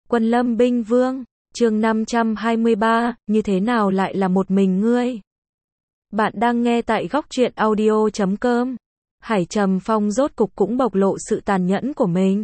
Quân Lâm Binh Vương, chương 523, như thế nào lại là một mình ngươi? Bạn đang nghe tại góc truyện audio.com. Hải Trầm Phong rốt cục cũng bộc lộ sự tàn nhẫn của mình.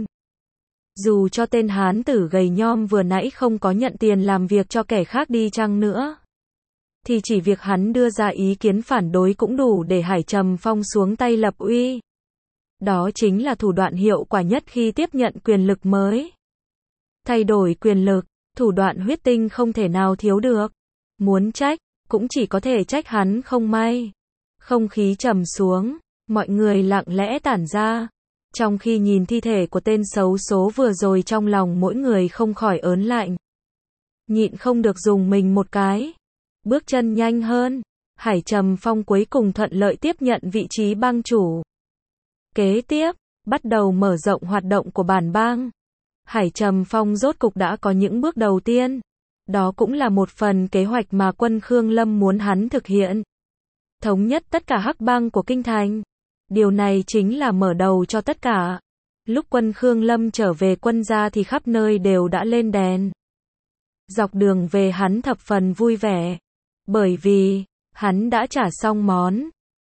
Dù cho tên hán tử gầy nhom vừa nãy không có nhận tiền làm việc cho kẻ khác đi chăng nữa, thì chỉ việc hắn đưa ra ý kiến phản đối cũng đủ để Hải Trầm Phong xuống tay lập uy. Đó chính là thủ đoạn hiệu quả nhất khi tiếp nhận quyền lực mới. Thay đổi quyền lực, thủ đoạn huyết tinh không thể nào thiếu được. Muốn trách, cũng chỉ có thể trách hắn không may. Không khí trầm xuống, mọi người lặng lẽ tản ra. Trong khi nhìn thi thể của tên xấu số vừa rồi, trong lòng mỗi người không khỏi ớn lạnh. Nhịn không được dùng mình một cái. Bước chân nhanh hơn, Hải Trầm Phong cuối cùng thuận lợi tiếp nhận vị trí bang chủ. Kế tiếp, bắt đầu mở rộng hoạt động của bản bang. Hải Trầm Phong rốt cục đã có những bước đầu tiên. Đó cũng là một phần kế hoạch mà quân Khương Lâm muốn hắn thực hiện. Thống nhất tất cả hắc bang của kinh thành. Điều này chính là mở đầu cho tất cả. Lúc quân Khương Lâm trở về quân gia thì khắp nơi đều đã lên đèn. Dọc đường về hắn thập phần vui vẻ. Bởi vì, hắn đã trả xong món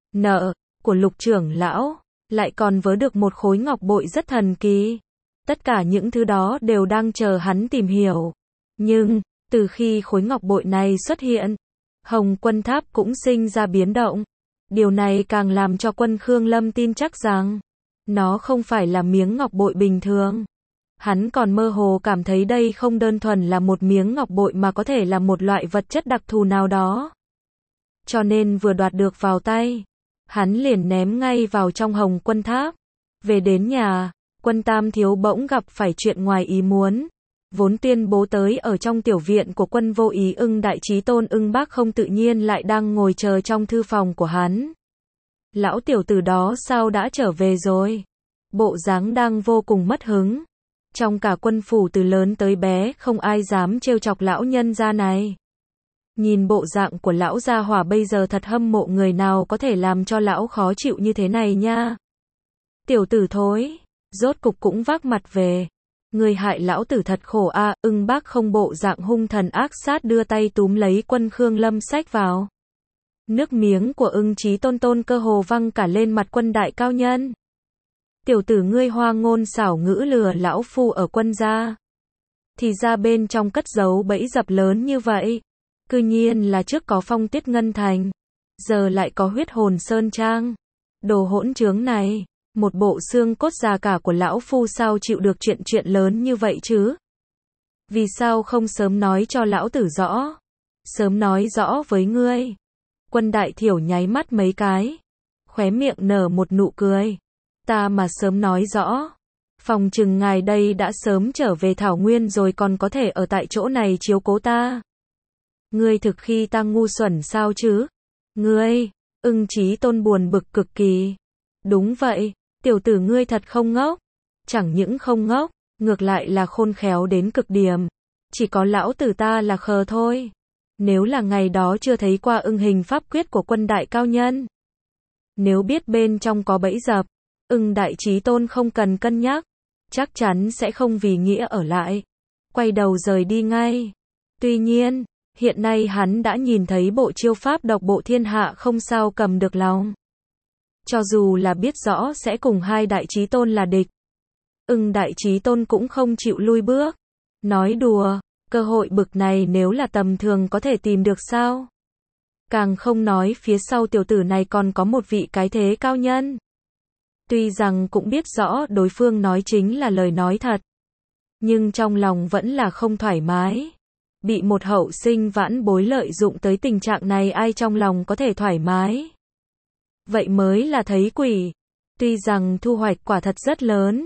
nợ của Lục trưởng lão, lại còn vớ được một khối ngọc bội rất thần kỳ. Tất cả những thứ đó đều đang chờ hắn tìm hiểu. Nhưng, từ khi khối ngọc bội này xuất hiện, Hồng Quân Tháp cũng sinh ra biến động. Điều này càng làm cho quân Khương Lâm tin chắc rằng, nó không phải là miếng ngọc bội bình thường. Hắn còn mơ hồ cảm thấy đây không đơn thuần là một miếng ngọc bội mà có thể là một loại vật chất đặc thù nào đó. Cho nên vừa đoạt được vào tay, hắn liền ném ngay vào trong Hồng Quân Tháp. Về đến nhà, Quân Tam Thiếu bỗng gặp phải chuyện ngoài ý muốn. Vốn tuyên bố tới ở trong tiểu viện của Quân Vô Ý Ưng Đại Chí Tôn Ưng Bác không tự nhiên lại đang ngồi chờ trong thư phòng của hắn. Lão tiểu tử đó sao đã trở về rồi? Bộ dáng đang vô cùng mất hứng. Trong cả quân phủ từ lớn tới bé không ai dám trêu chọc lão nhân gia này. Nhìn bộ dạng của lão gia hỏa bây giờ thật hâm mộ người nào có thể làm cho lão khó chịu như thế này nha. Tiểu tử thối, rốt cục cũng vác mặt về. Người hại lão tử thật khổ a. Ưng Bác không bộ dạng hung thần ác sát đưa tay túm lấy quân Khương Lâm xách vào. Nước miếng của Ưng Chí Tôn cơ hồ văng cả lên mặt Quân đại cao nhân. Tiểu tử ngươi hoa ngôn xảo ngữ lừa lão phu ở quân gia. Thì ra bên trong cất giấu bẫy dập lớn như vậy. Cư nhiên là trước có Phong Tiết Ngân Thành, giờ lại có Huyết Hồn Sơn Trang. Đồ hỗn trướng này, một bộ xương cốt già cả của lão phu sao chịu được chuyện lớn như vậy chứ? Vì sao không sớm nói cho lão tử rõ? Sớm nói rõ với ngươi. Quân đại thiểu nháy mắt mấy cái, khóe miệng nở một nụ cười. Ta mà sớm nói rõ, phòng chừng ngài đây đã sớm trở về Thảo Nguyên rồi còn có thể ở tại chỗ này chiếu cố ta. Ngươi thực khi ta ngu xuẩn sao chứ? Ngươi, Ưng Chí Tôn buồn bực cực kỳ. Đúng vậy, tiểu tử ngươi thật không ngốc. Chẳng những không ngốc, ngược lại là khôn khéo đến cực điểm. Chỉ có lão tử ta là khờ thôi. Nếu là ngày đó chưa thấy qua ưng hình pháp quyết của Quân đại cao nhân, nếu biết bên trong có bẫy dập, Ưng Đại Chí Tôn không cần cân nhắc, chắc chắn sẽ không vì nghĩa ở lại, quay đầu rời đi ngay. Tuy nhiên, hiện nay hắn đã nhìn thấy bộ chiêu pháp độc bộ thiên hạ không sao cầm được lòng. Cho dù là biết rõ sẽ cùng hai Đại Chí Tôn là địch, Ưng Đại Chí Tôn cũng không chịu lui bước. Nói đùa, cơ hội bực này nếu là tầm thường có thể tìm được sao? Càng không nói phía sau tiểu tử này còn có một vị cái thế cao nhân. Tuy rằng cũng biết rõ đối phương nói chính là lời nói thật, nhưng trong lòng vẫn là không thoải mái. Bị một hậu sinh vãn bối lợi dụng tới tình trạng này, ai trong lòng có thể thoải mái? Vậy mới là thấy quỷ. Tuy rằng thu hoạch quả thật rất lớn,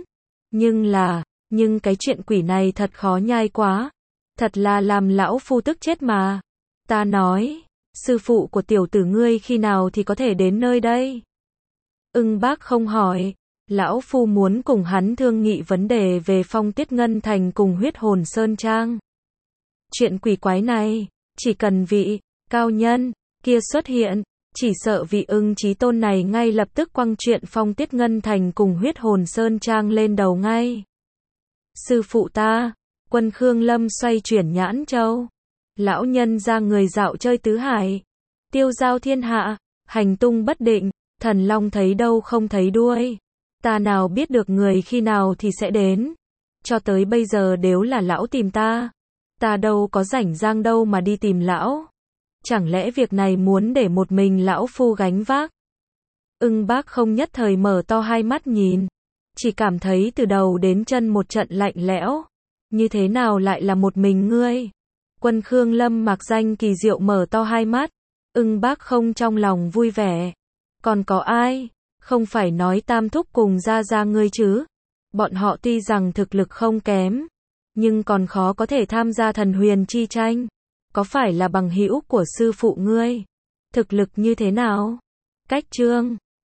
nhưng cái chuyện quỷ này thật khó nhai quá. Thật là làm lão phu tức chết mà. Ta nói, sư phụ của tiểu tử ngươi khi nào thì có thể đến nơi đây? Ưng Bác không hỏi, lão phu muốn cùng hắn thương nghị vấn đề về Phong Tiết Ngân Thành cùng Huyết Hồn Sơn Trang. Chuyện quỷ quái này, chỉ cần vị cao nhân kia xuất hiện, chỉ sợ vị Ưng Chí Tôn này ngay lập tức quăng chuyện Phong Tiết Ngân Thành cùng Huyết Hồn Sơn Trang lên đầu ngay. Sư phụ ta, Quân Khương Lâm xoay chuyển nhãn châu. Lão nhân ra người dạo chơi tứ hải. Tiêu giao thiên hạ, hành tung bất định, thần long thấy đâu không thấy đuôi. Ta nào biết được người khi nào thì sẽ đến. Cho tới bây giờ đều là lão tìm ta. Ta đâu có rảnh rang đâu mà đi tìm lão. Chẳng lẽ việc này muốn để một mình lão phu gánh vác? Ưng Bác không nhất thời mở to hai mắt nhìn. Chỉ cảm thấy từ đầu đến chân một trận lạnh lẽo. Như thế nào lại là một mình ngươi? Quân Khương Lâm mặc danh kỳ diệu mở to hai mắt. Ưng Bác không trong lòng vui vẻ. Còn có ai? Không phải nói Tam Thúc cùng ra ngươi chứ? Bọn họ tuy rằng thực lực không kém, nhưng còn khó có thể tham gia thần huyền chi tranh. Có phải là bằng hữu của sư phụ ngươi? Thực lực như thế nào? Cách chương